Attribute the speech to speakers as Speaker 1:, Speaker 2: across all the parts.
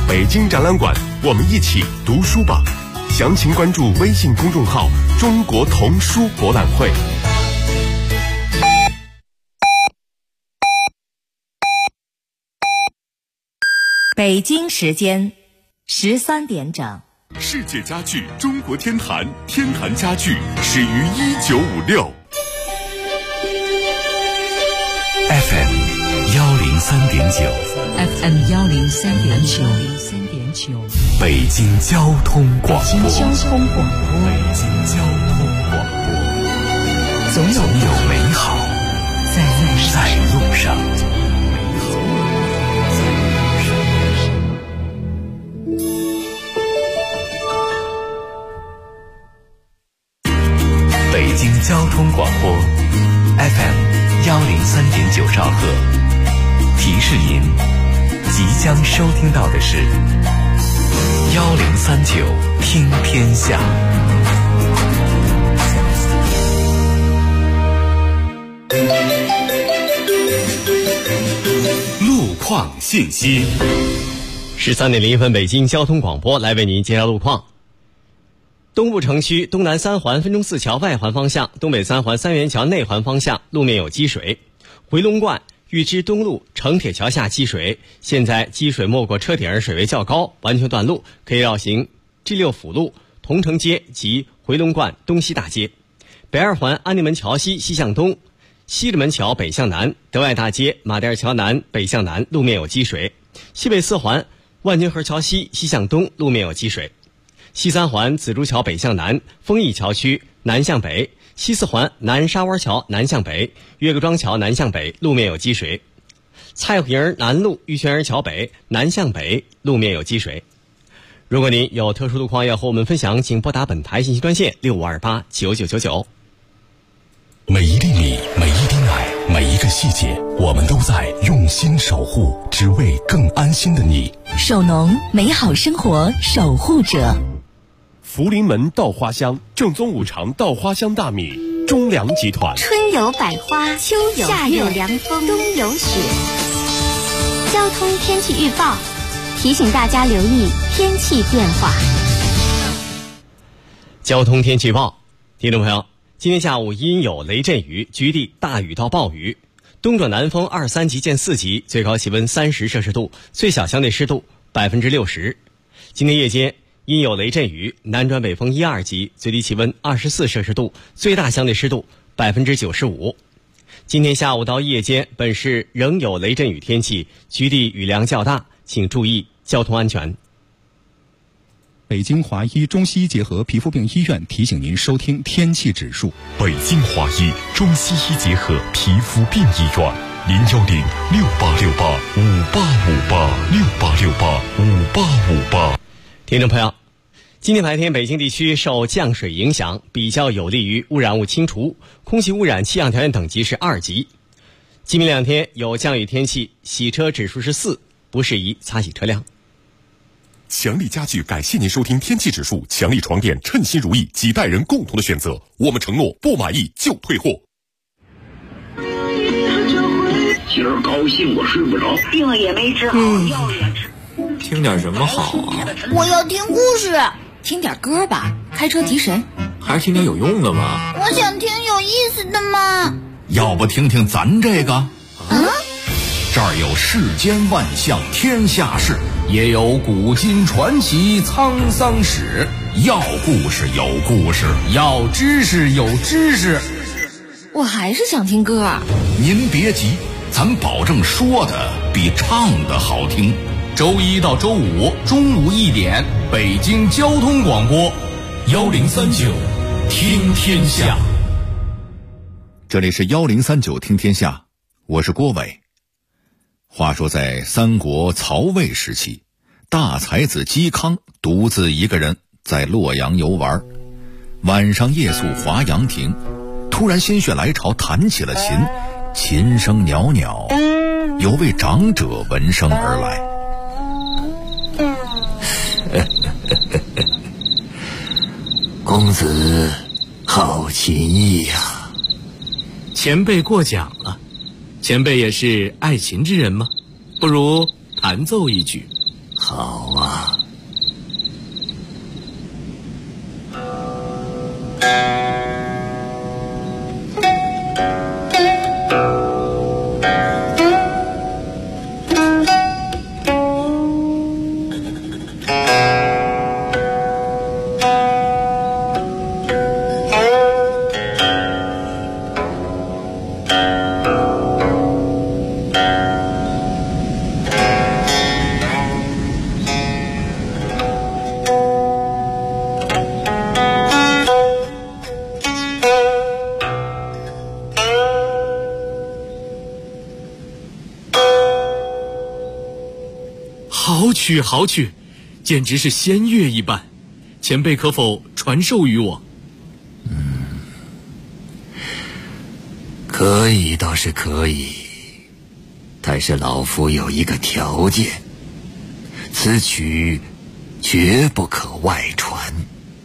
Speaker 1: 北京展览馆，我们一起读书吧。详情关注微信公众号中国童书博览会。
Speaker 2: 北京时间13点整。
Speaker 1: 世界家具中国天坛，天坛家具始于1956。FM 103.9，FM
Speaker 2: 103.9，
Speaker 1: 北京交通广播，
Speaker 2: 北京交通广播，
Speaker 1: 总有美好在路上。北京交通广播 FM 103.9兆赫，提示您即将收听到的是1039听天下。路况信息
Speaker 3: 13点01分，北京交通广播来为您介绍路况。东部城区东南三环分钟寺桥外环方向、东北三环三元桥内环方向路面有积水，回龙观玉枝东路城铁桥下积水，现在积水没过车顶儿，水位较高，完全断路，可以绕行 G6 辅路、同城街及回龙观东西大街。北二环安定门桥西西向东、西直门桥北向南、德外大街马甸桥南北向南路面有积水。西北四环万金河桥西西向东路面有积水。西三环紫竹桥北向南、丰益桥区南向北，西四环南沙湾桥南向北、岳各庄桥南向北路面有积水。蔡虎营南路玉泉儿桥北南向北路面有积水。如果您有特殊路况要和我们分享，请拨打本台信息专线65289999。
Speaker 1: 每一粒米，每一滴奶，每一个细节，我们都在用心守护，只为更安心的你。
Speaker 2: 守农，美好生活守护者。
Speaker 1: 福临门稻花香，正宗五常稻花香大米，中粮集团。
Speaker 4: 春有百花，秋有夏有凉风，冬有雪。交通天气预报提醒大家留意天气变化。
Speaker 3: 交通天气预报，听众朋友，今天下午阴有雷阵雨，局地大雨到暴雨，东转南风2、3级见4级，最高气温30摄氏度，最小相对湿度60%。今天夜间阴有雷阵雨，南转北风1、2级，最低气温24摄氏度，最大相对湿度95%。今天下午到夜间，本市仍有雷阵雨天气，局地雨量较大，请注意交通安全。
Speaker 5: 北京华医中西医结合皮肤病医院提醒您收听天气指数。
Speaker 1: 北京华医中西医结合皮肤病医院，0106868585858，68685858。
Speaker 3: 听众朋友，今天白天北京地区受降水影响，比较有利于污染物清除，空气污染气象条件等级是2级。今明两天有降雨天气，洗车指数是4，不适宜擦洗车辆。
Speaker 1: 强力家具感谢您收听天气指数，强力床垫称心如意，几代人共同的选择，我们承诺不满意就退货。
Speaker 6: 今儿高兴我睡不着，
Speaker 7: 病也没治好，药也吃。
Speaker 8: 听点什么好啊？
Speaker 9: 我要听故事。
Speaker 2: 听点歌吧，开车提神。
Speaker 8: 还是听点有用的吧。
Speaker 9: 我想听有意思的嘛。
Speaker 10: 要不听听咱这个？这儿有世间万象天下事，也有古今传奇沧桑史。要故事有故事，要知识有知识。
Speaker 2: 我还是想听歌。
Speaker 10: 您别急，咱保证说的比唱的好听。周一到周五中午1点，北京交通广播1039听天下。这里是1039听天下，我是郭伟。话说在三国曹魏时期，大才子嵇康独自一个人在洛阳游玩，晚上夜宿华阳亭，突然心血来潮弹起了琴，琴声袅袅，有位长者闻声而来。
Speaker 6: 公子好琴艺呀！
Speaker 8: 前辈过奖了，前辈也是爱琴之人吗？不如弹奏一曲。
Speaker 6: 好。 好啊。
Speaker 8: 好曲，简直是仙乐一般，前辈可否传授于我？
Speaker 6: 可以倒是可以，但是老夫有一个条件，此曲绝不可外传。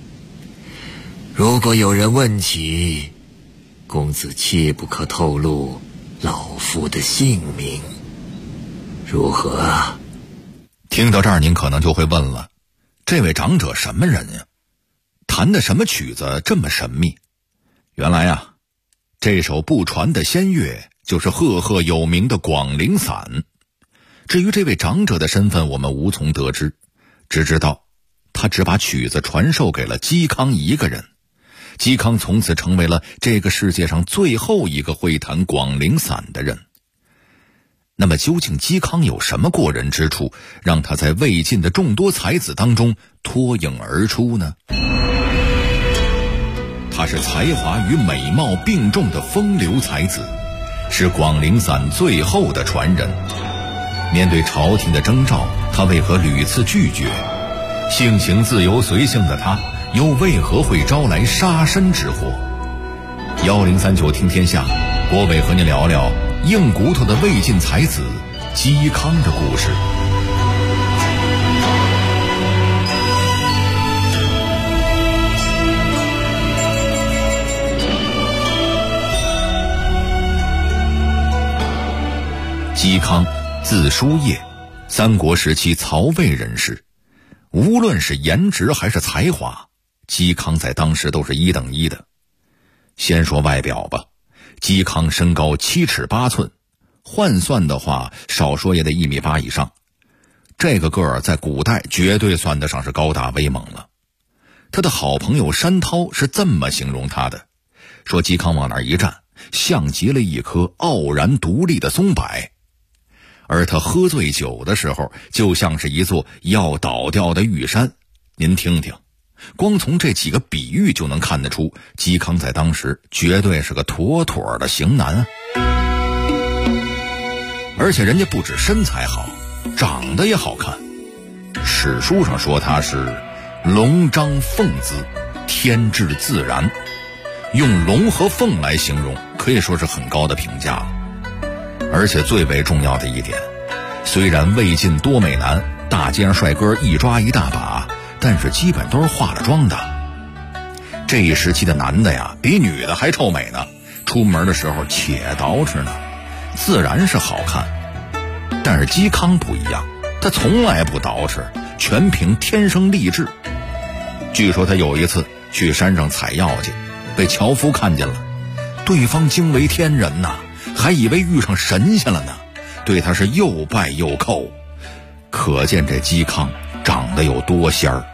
Speaker 6: 如果有人问起，公子切不可透露老夫的姓名，如何啊？
Speaker 10: 听到这儿，您可能就会问了，这位长者什么人呀？弹的什么曲子这么神秘？原来啊，这首不传的仙乐就是赫赫有名的广陵散。至于这位长者的身份，我们无从得知，只知道他只把曲子传授给了嵇康一个人。嵇康从此成为了这个世界上最后一个会弹广陵散的人。那么究竟嵇康有什么过人之处，让他在魏晋的众多才子当中脱颖而出呢？他是才华与美貌并重的风流才子，是广陵散最后的传人。面对朝廷的征召，他为何屡次拒绝？性情自由随性的他，又为何会招来杀身之祸？1039听天下，国伟和您聊聊硬骨头的魏晋才子嵇康的故事。嵇康字叔夜，三国时期曹魏人士。无论是颜值还是才华，嵇康在当时都是一等一的。先说外表吧，嵇康身高7尺8寸，换算的话少说也得1.8米以上。这个个儿在古代绝对算得上是高大威猛了。他的好朋友山涛是这么形容他的，说嵇康往那儿一站，像极了一棵傲然独立的松柏，而他喝醉酒的时候就像是一座要倒掉的玉山。您听听，光从这几个比喻就能看得出，嵇康在当时绝对是个妥妥的型男啊！而且人家不止身材好，长得也好看。史书上说他是龙章凤姿，天质自然，用龙和凤来形容，可以说是很高的评价了。而且最为重要的一点，虽然魏晋多美男，大街上帅哥一抓一大把，但是基本都是化了妆的。这一时期的男的呀，比女的还臭美呢，出门的时候且捯饬呢，自然是好看。但是嵇康不一样，他从来不捯饬，全凭天生丽质。据说他有一次去山上采药去，被樵夫看见了，对方惊为天人呐，还以为遇上神仙了呢，对他是又拜又叩，可见这嵇康长得有多仙儿。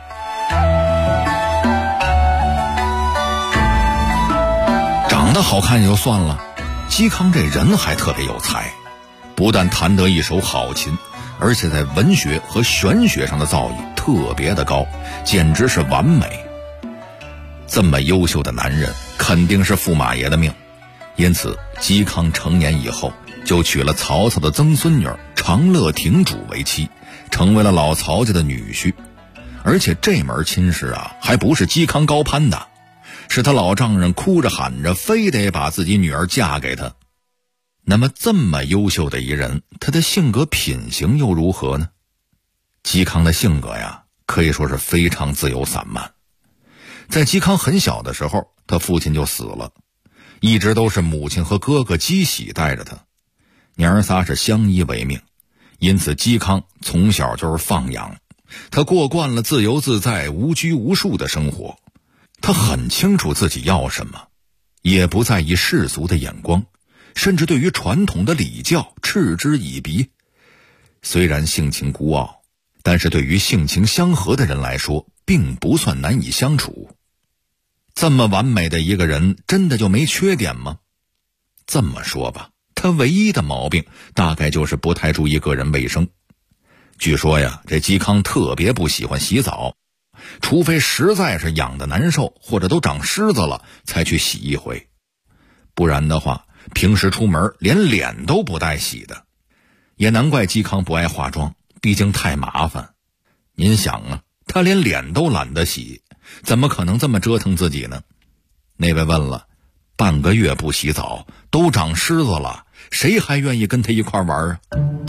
Speaker 10: 长得好看也就算了，嵇康这人还特别有才，不但弹得一手好琴，而且在文学和玄学上的造诣特别的高，简直是完美。这么优秀的男人肯定是驸马爷的命，因此嵇康成年以后就娶了曹操的曾孙女长乐亭主为妻，成为了老曹家的女婿。而且这门亲事啊，还不是嵇康高攀的，是他老丈人哭着喊着非得把自己女儿嫁给他。那么这么优秀的一人，他的性格品行又如何呢？嵇康的性格呀，可以说是非常自由散漫。在嵇康很小的时候，他父亲就死了，一直都是母亲和哥哥嵇喜带着他，娘儿仨是相依为命，因此嵇康从小就是放养，
Speaker 11: 他过惯了自由自在、无拘无束的生活，他很清楚自己要什么，也不在意世俗的眼光，甚至对于传统的礼教嗤之以鼻。虽然性情孤傲，但是对于性情相合的人来说，并不算难以相处。这么完美的一个人，真的就没缺点吗？这么说吧，他唯一的毛病大概就是不太注意个人卫生。据说呀，这嵇康特别不喜欢洗澡，除非实在是痒得难受，或者都长虱子了才去洗一回，不然的话平时出门连脸都不带洗的。也难怪嵇康不爱化妆，毕竟太麻烦。您想啊，他连脸都懒得洗，怎么可能这么折腾自己呢？那位问了，半个月不洗澡都长虱子了，谁还愿意跟他一块玩啊？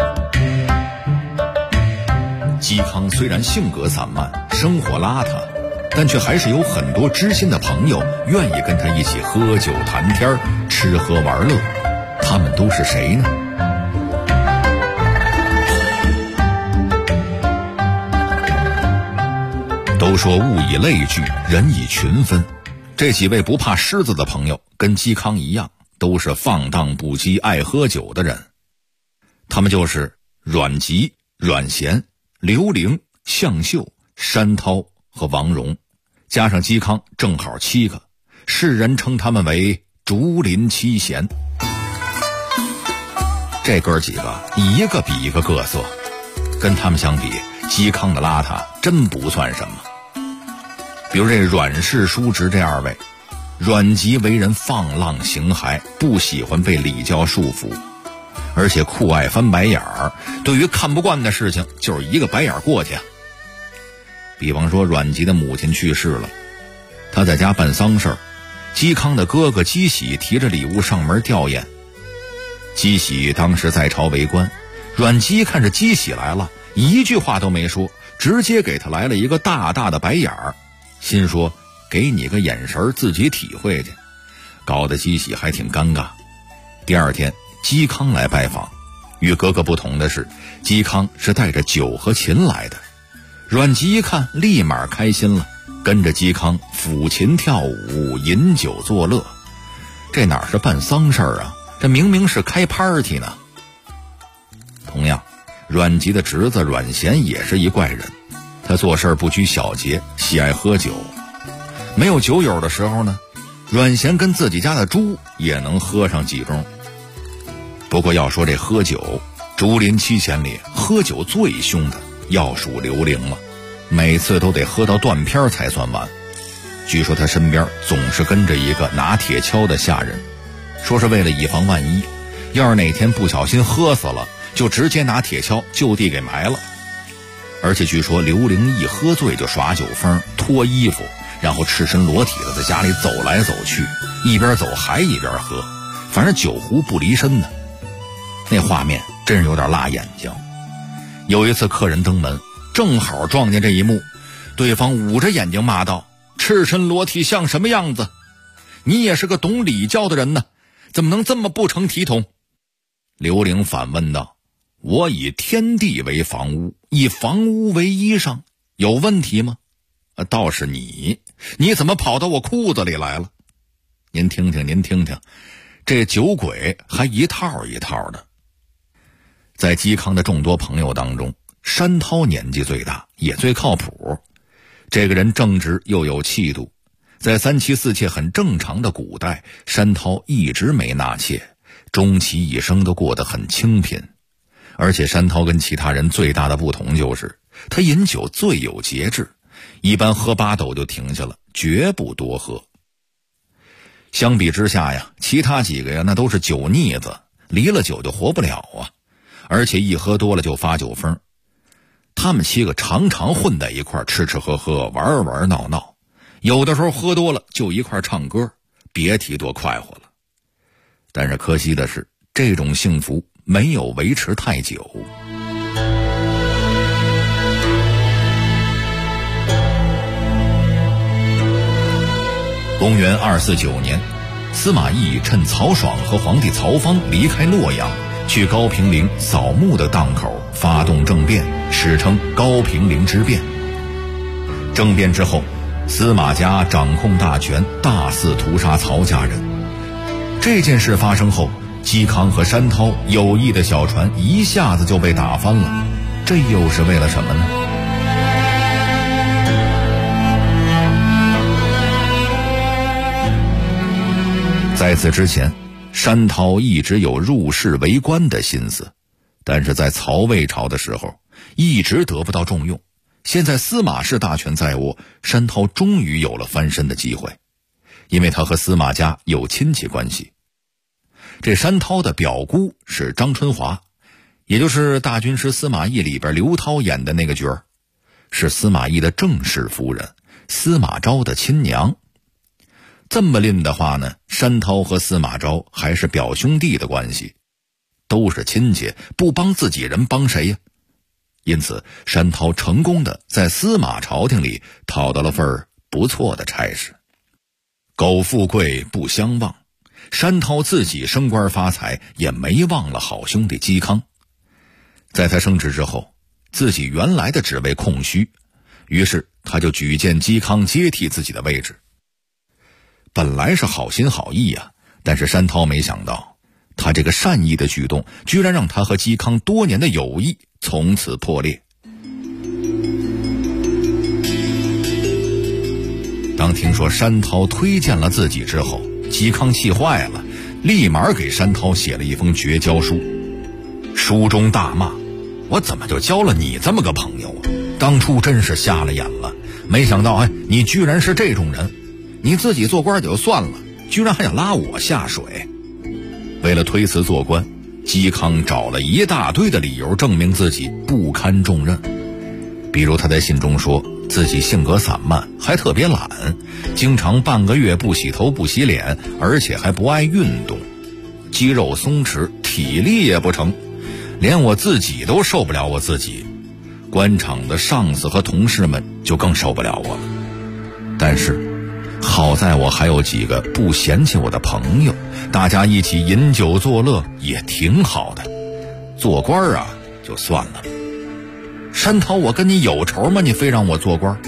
Speaker 11: 嵇康虽然性格散漫，生活邋遢，但却还是有很多知心的朋友愿意跟他一起喝酒谈天、吃喝玩乐。他们都是谁呢？都说物以类聚，人以群分。这几位不怕虱子的朋友跟嵇康一样，都是放荡不羁、爱喝酒的人。他们就是阮籍、阮咸、刘伶、向秀、山涛和王戎，加上嵇康正好7个，世人称他们为竹林七贤。这哥几个一个比一个各色，跟他们相比，嵇康的邋遢真不算什么。比如这阮氏叔侄这2位，阮籍为人放浪形骸，不喜欢被礼教束缚，而且酷爱翻白眼儿，对于看不惯的事情就是一个白眼过去。比方说阮籍的母亲去世了，他在家办丧事儿，嵇康的哥哥嵇喜提着礼物上门吊唁。嵇喜当时在朝为官，阮籍看着嵇喜来了，一句话都没说，直接给他来了一个大大的白眼儿，心说给你个眼神自己体会去，搞得嵇喜还挺尴尬。第2天嵇康来拜访，与哥哥不同的是，嵇康是带着酒和琴来的。阮籍一看立马开心了，跟着嵇康抚琴跳舞，饮酒作乐。这哪是办丧事儿啊，这明明是开 party 呢。同样，阮籍的侄子阮咸也是一怪人，他做事不拘小节，喜爱喝酒。没有酒友的时候呢，阮咸跟自己家的猪也能喝上几盅。不过要说这喝酒，竹林七贤里喝酒最凶的要数刘伶了，每次都得喝到断片才算完。据说他身边总是跟着一个拿铁锹的下人，说是为了以防万一，要是哪天不小心喝死了，就直接拿铁锹就地给埋了。而且据说刘伶一喝醉就耍酒疯，脱衣服，然后赤身裸体的在家里走来走去，一边走还一边喝，反正酒壶不离身呢。那画面真是有点辣眼睛。有一次客人登门，正好撞见这一幕，对方捂着眼睛骂道：赤身裸体像什么样子？你也是个懂礼教的人呢，怎么能这么不成体统？刘伶反问道：我以天地为房屋，以房屋为衣裳，有问题吗？倒是你怎么跑到我裤子里来了？您听听，这酒鬼还一套一套的。在嵇康的众多朋友当中，山涛年纪最大，也最靠谱。这个人正直又有气度，在3妻4妾很正常的古代，山涛一直没纳妾，终其一生都过得很清贫。而且山涛跟其他人最大的不同就是他饮酒最有节制，一般喝8斗就停下了，绝不多喝。相比之下呀，其他几个呀那都是酒腻子，离了酒就活不了啊，而且一喝多了就发酒疯。他们7个常常混在一块吃吃喝喝，玩玩闹闹，有的时候喝多了就一块唱歌，别提多快活了。但是可惜的是，这种幸福没有维持太久。公元249年，司马懿趁曹爽和皇帝曹芳离开洛阳， 去高平陵扫墓的档口发动政变，史称高平陵之变。政变之后，司马家掌控大权，大肆屠杀曹家人。这件事发生后，嵇康和山涛有意的小船一下子就被打翻了，这又是为了什么呢？在此之前，山涛一直有入仕为官的心思，但是在曹魏朝的时候一直得不到重用。现在司马氏大权在握，山涛终于有了翻身的机会，因为他和司马家有亲戚关系。这山涛的表姑是张春华，也就是大军师司马懿里边刘涛演的那个角儿，是司马懿的正室夫人，司马昭的亲娘。这么论的话呢，山涛和司马昭还是表兄弟的关系，都是亲戚，不帮自己人帮谁呀？因此山涛成功的在司马朝廷里讨到了份不错的差事。苟富贵不相忘，山涛自己升官发财也没忘了好兄弟嵇康。在他升职之后，自己原来的职位空虚，于是他就举荐嵇康接替自己的位置。本来是好心好意啊，但是山涛没想到，他这个善意的举动居然让他和嵇康多年的友谊从此破裂。当听说山涛推荐了自己之后，嵇康气坏了，立马给山涛写了一封绝交书。书中大骂：我怎么就交了你这么个朋友啊？当初真是瞎了眼了，没想到你居然是这种人，你自己做官就算了，居然还想拉我下水。为了推辞做官，嵇康找了一大堆的理由证明自己不堪重任。比如他在信中说自己性格散漫，还特别懒，经常半个月不洗头不洗脸，而且还不爱运动，肌肉松弛，体力也不成，连我自己都受不了我自己，官场的上司和同事们就更受不了我了。但是好在我还有几个不嫌弃我的朋友，大家一起饮酒作乐也挺好的。做官啊就算了，山涛我跟你有仇吗？你非让我做官？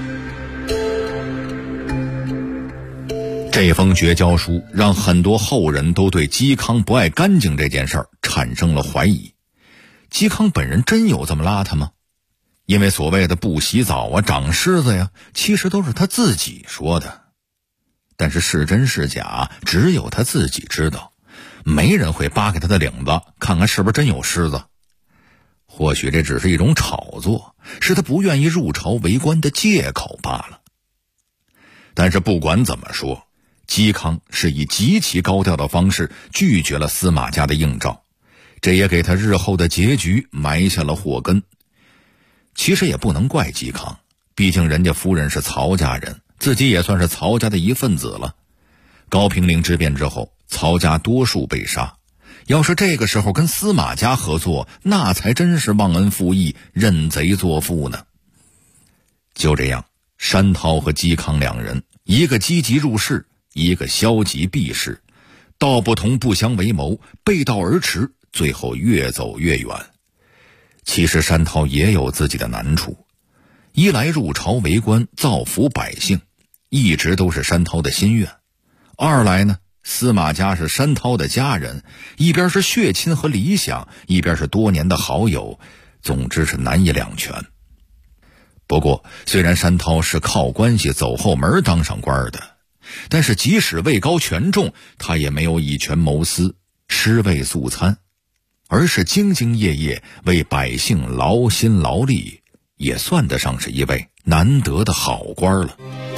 Speaker 11: 这封绝交书让很多后人都对嵇康不爱干净这件事儿产生了怀疑。嵇康本人真有这么邋遢吗？因为所谓的不洗澡啊、长虱子呀，其实都是他自己说的。但是是真是假，只有他自己知道，没人会扒开他的领子看看是不是真有虱子。或许这只是一种炒作，是他不愿意入朝为官的借口罢了。但是不管怎么说，嵇康是以极其高调的方式拒绝了司马家的应召，这也给他日后的结局埋下了祸根。其实也不能怪嵇康，毕竟人家夫人是曹家人，自己也算是曹家的一份子了。高平陵之变之后，曹家多数被杀，要是这个时候跟司马家合作，那才真是忘恩负义、认贼作父呢。就这样，山涛和嵇康两人，一个积极入仕，一个消极避世，道不同不相为谋，背道而驰，最后越走越远。其实山涛也有自己的难处，一来入朝为官造福百姓，一直都是山涛的心愿；二来呢，司马家是山涛的家人，一边是血亲和理想，一边是多年的好友，总之是难以两全。不过虽然山涛是靠关系走后门当上官的，但是即使位高权重，他也没有以权谋私、吃味素餐，而是兢兢业业为百姓劳心劳力，也算得上是一位难得的好官了。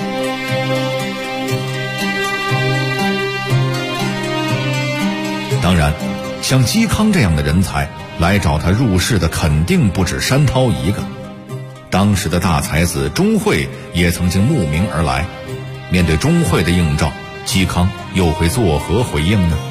Speaker 11: 当然，像嵇康这样的人才来找他入仕的肯定不止山涛一个，当时的大才子钟会也曾经慕名而来。面对钟会的应召，嵇康又会作何回应呢？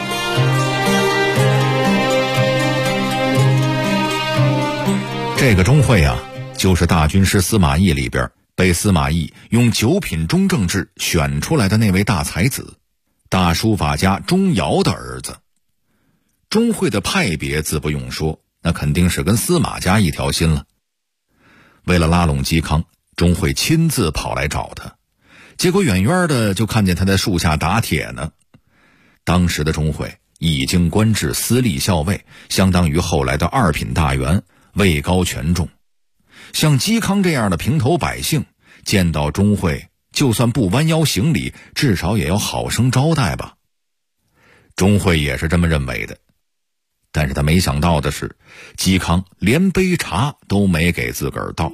Speaker 11: 这个钟会啊，就是大军师司马懿里边被司马懿用9品中正制选出来的那位大才子，大书法家钟繇的儿子。 钟会的派别自不用说，那肯定是跟司马家一条心了。为了拉拢嵇康，钟会亲自跑来找他，结果远远的就看见他在树下打铁呢。当时的钟会已经官至司隶校尉，相当于后来的2品大员，位高权重。像嵇康这样的平头百姓见到钟会，就算不弯腰行礼，至少也要好生招待吧。钟会也是这么认为的，但是他没想到的是，嵇康连杯茶都没给自个儿倒。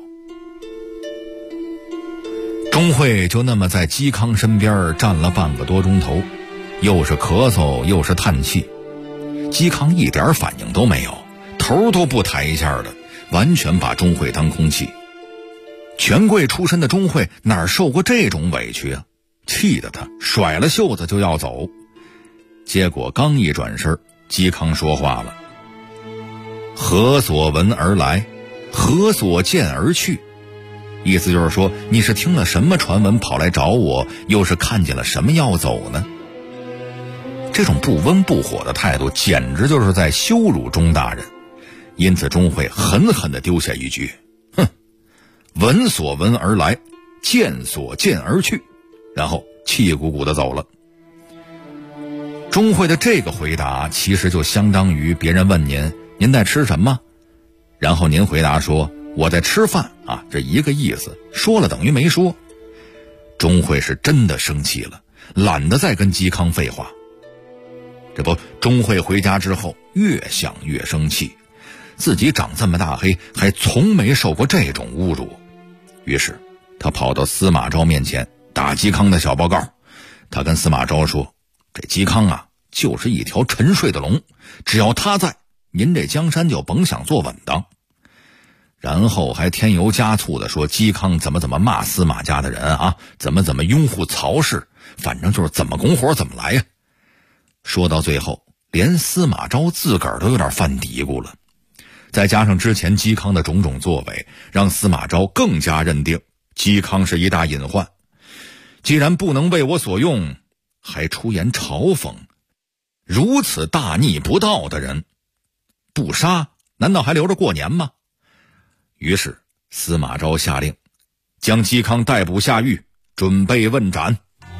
Speaker 11: 钟会就那么在嵇康身边站了半个多钟头，又是咳嗽又是叹气。嵇康一点反应都没有，头都不抬一下的，完全把钟会当空气。权贵出身的钟会哪受过这种委屈啊？气得他甩了袖子就要走。结果刚一转身，嵇康说话了：何所闻而来，何所见而去？意思就是说，你是听了什么传闻跑来找我，又是看见了什么要走呢？这种不温不火的态度简直就是在羞辱钟大人。因此钟会狠狠地丢下一句：哼，闻所闻而来，见所见而去，然后气鼓鼓地走了。钟会的这个回答其实就相当于别人问您在吃什么，然后您回答说我在吃饭啊，这一个意思，说了等于没说。钟会是真的生气了，懒得再跟嵇康废话。这不，钟会回家之后越想越生气，自己长这么大黑还从没受过这种侮辱。于是他跑到司马昭面前打嵇康的小报告。他跟司马昭说，这嵇康啊就是一条沉睡的龙，只要他在，您这江山就甭想坐稳当。然后还添油加醋的说嵇康怎么骂司马家的人啊，怎么拥护曹氏，反正就是怎么拱火怎么来呀。说到最后，连司马昭自个儿都有点犯嘀咕了。再加上之前嵇康的种种作为，让司马昭更加认定嵇康是一大隐患。既然不能为我所用，还出言嘲讽，如此大逆不道的人，不杀难道还留着过年吗？于是司马昭下令将嵇康逮捕下狱，准备问斩。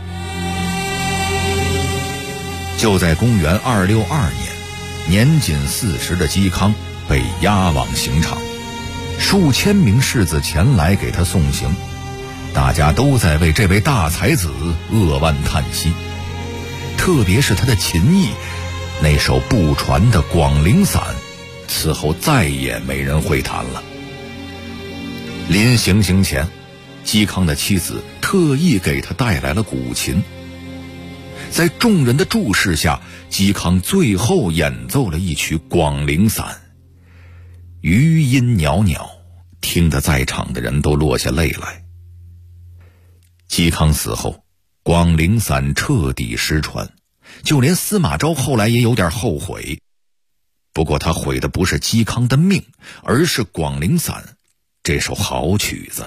Speaker 11: 就在公元262年，年仅40的嵇康被押往刑场，数千名士子前来给他送行，大家都在为这位大才子扼腕叹息。特别是他的琴艺，那首不传的《广陵散》，此后再也没人会弹了。临行前，嵇康的妻子特意给他带来了古琴。在众人的注视下，嵇康最后演奏了一曲《广陵散》，余音袅袅，听得在场的人都落下泪来。嵇康死后，《广陵散》彻底失传，就连司马昭后来也有点后悔。不过他毁的不是嵇康的命，而是《广陵散》这首好曲子。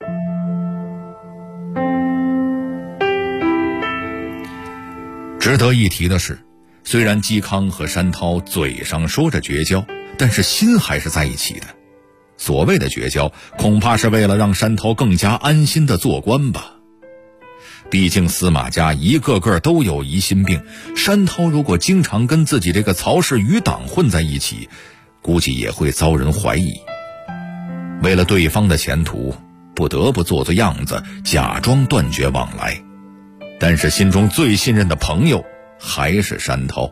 Speaker 11: 值得一提的是，虽然嵇康和山涛嘴上说着绝交，但是心还是在一起的。所谓的绝交，恐怕是为了让山涛更加安心的做官吧。毕竟司马家一个个都有疑心病，山涛如果经常跟自己这个曹氏余党混在一起，估计也会遭人怀疑。为了对方的前途，不得不做做样子，假装断绝往来。但是心中最信任的朋友还是山涛。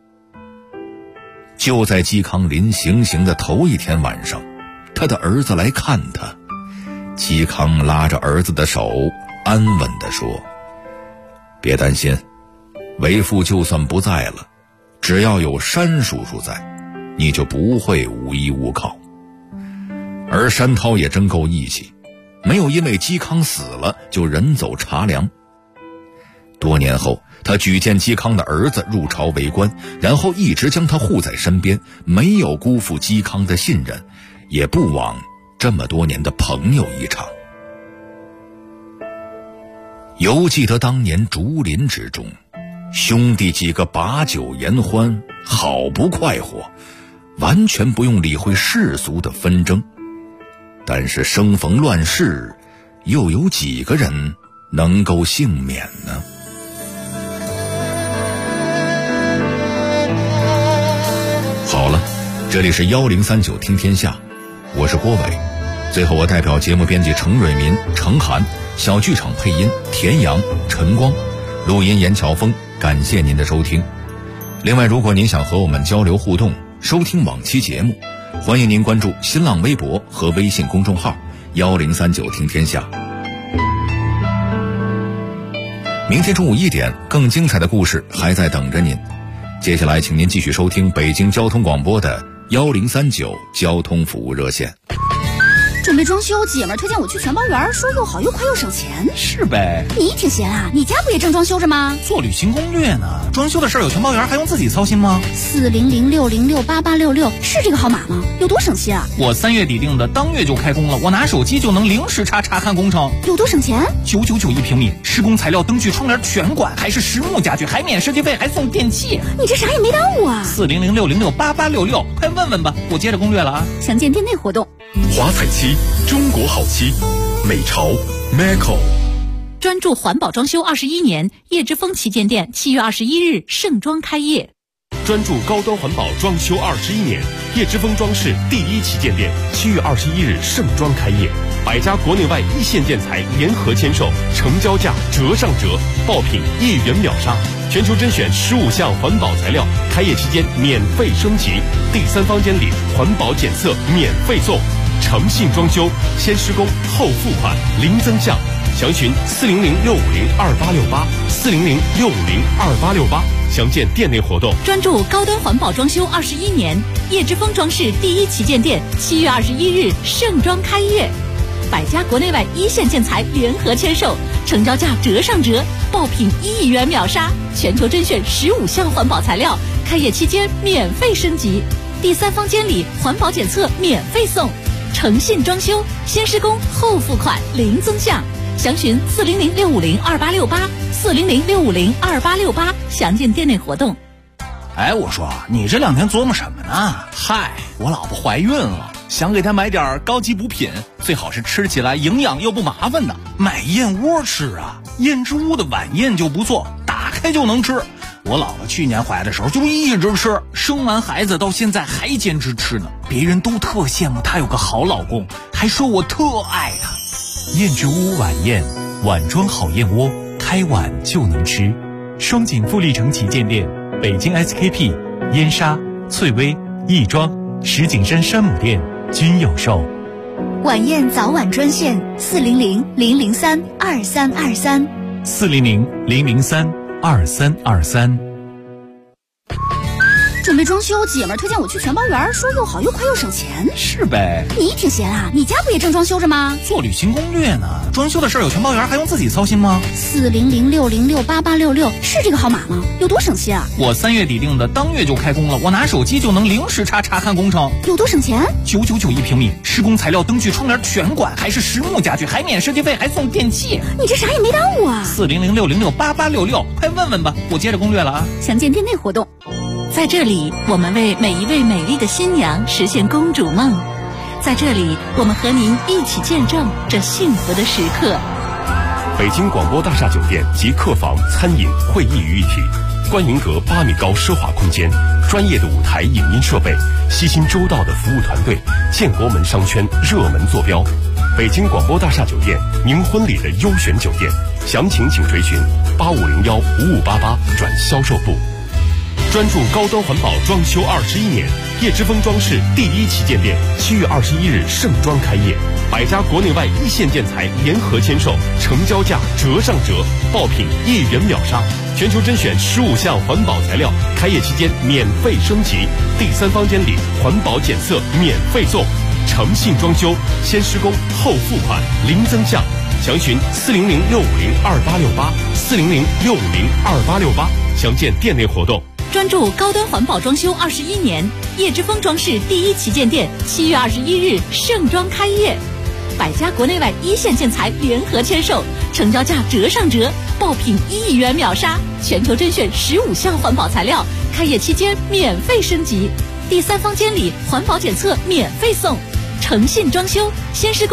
Speaker 11: 就在嵇康临行刑的头一天晚上，他的儿子来看他，嵇康拉着儿子的手，安稳地说：别担心，为父就算不在了，只要有山叔叔在，你就不会无依无靠。而山涛也真够义气，没有因为嵇康死了就人走茶凉。多年后，他举荐嵇康的儿子入朝为官，然后一直将他护在身边，没有辜负嵇康的信任，也不枉这么多年的朋友一场。犹记得当年竹林之中，兄弟几个把酒言欢， 好不快活，完全不用理会世俗的纷争。但是生逢乱世，又有几个人能够幸免呢？好了，这里是1039听天下，我是郭伟。最后我代表节目编辑程瑞民、程涵，小剧场配音田阳、陈光，录音严乔峰，感谢您的收听。另外，如果您想和我们交流互动，收听往期节目，欢迎您关注新浪微博和微信公众号1039听天下。明天中午1点，更精彩的故事还在等着您。接下来请您继续收听北京交通广播的1039交通服务热线。
Speaker 12: 准备装修，姐们推荐我去全包园，说又好又快又省钱。
Speaker 13: 是呗。
Speaker 12: 你挺闲啊，你家不也正装修着吗？
Speaker 13: 做旅行攻略呢。装修的事儿有全包园，还用自己操心吗
Speaker 12: ？40060688866是这个号码吗？有多省心啊？
Speaker 13: 我3月底定的，当月就开工了。我拿手机就能零时差查看工程。
Speaker 12: 有多省钱
Speaker 13: ？999一平米，施工材料、灯具、窗帘全管，还是实木家具，还免设计费，还送电器。
Speaker 12: 你这啥也没耽误啊
Speaker 13: ！40060688866，快问问吧，我接着攻略了啊。
Speaker 12: 详见店内活动。
Speaker 14: 华彩漆，中国好漆，美潮 Maco。
Speaker 2: 专注环保装修21年，叶之峰旗舰店7月21日盛装开业。
Speaker 14: 专注高端环保装修21年，叶之峰装饰第1旗舰店7月21日盛装开业。100家国内外一线建材联合签售，成交价折上折，爆品1元秒杀。全球甄选15项环保材料，开业期间免费升级。第3房间里环保检测免费送。诚信装修，先施工后付款，零增项。详询400-650-2868，400-650-2868。详见店内活动。
Speaker 2: 专注高端环保装修21年，叶之峰装饰第1旗舰店7月21日盛装开业。100家国内外一线建材联合签售，成交价折上折，爆品1元秒杀。全球甄选15项环保材料，开业期间免费升级。第3房间里环保检测免费送。诚信装修，先施工后付款，零增项。详询400-650-2868，400-650-2868。详见店内活动。
Speaker 13: 哎，我说你这2天琢磨什么呢？嗨，我老婆怀孕了，想给她买点高级补品，最好是吃起来营养又不麻烦的。买燕窝吃啊，燕之屋的晚宴就不错，打开就能吃。我姥姥去年怀的时候就一直吃，生完孩子到现在还坚持吃呢。别人都特羡慕她有个好老公，还说我特爱她。
Speaker 15: 燕之屋晚宴，碗装好燕窝，开碗就能吃。双井富力城旗舰店，北京 SKP、燕莎、翠微、亦庄、石景山山姆店均有售。
Speaker 12: 晚宴早晚专线400-003-2323。
Speaker 15: 400-003-2323。
Speaker 12: 准备装修，姐们推荐我去全包园，说又好又快又省钱。
Speaker 13: 是呗。
Speaker 12: 你挺闲啊，你家不也正装修着吗？
Speaker 13: 做旅行攻略呢。装修的事儿有全包园，还用自己操心吗
Speaker 12: ？400-650-6866是这个号码吗？有多省心啊？
Speaker 13: 我3月底定的，当月就开工了。我拿手机就能零时差查看工程。
Speaker 12: 有多省钱
Speaker 13: ？999一平米，施工材料、灯具、窗帘全管，还是实木家具，还免设计费，还送电器。
Speaker 12: 你这啥也没耽误啊
Speaker 13: ！400-650-6866，快问问吧，我接着攻略了啊。
Speaker 12: 详见店内活动。
Speaker 2: 在这里，我们为每一位美丽的新娘实现公主梦。在这里，我们和您一起见证这幸福的时刻。
Speaker 14: 北京广播大厦酒店集客房、餐饮、会议于一体，观云阁8米高奢华空间，专业的舞台影音设备，悉心周到的服务团队，建国门商圈热门坐标。北京广播大厦酒店，您婚礼的优选酒店，详情请垂询8501-5588转销售部。专注高端环保装修21年，叶之峰装饰第1旗舰店7月21日盛装开业，100家国内外一线建材联合签售，成交价折上折，爆品1元秒杀。全球甄选15项环保材料，开业期间免费升级。第3房间里环保检测免费送。诚信装修，先施工后付款，零增项。详询400-650-2868，400-650-2868。详见店内活动。
Speaker 2: 专注高端环保装修21年，叶之峰装饰第1旗舰店7月21日盛装开业。 百家国内外一线建材联合签售，成交价折上折，爆品1亿元秒杀，全球甄选15项环保材料，开业期间免费升级，第3方监理环保检测免费送，诚信装修，先施工。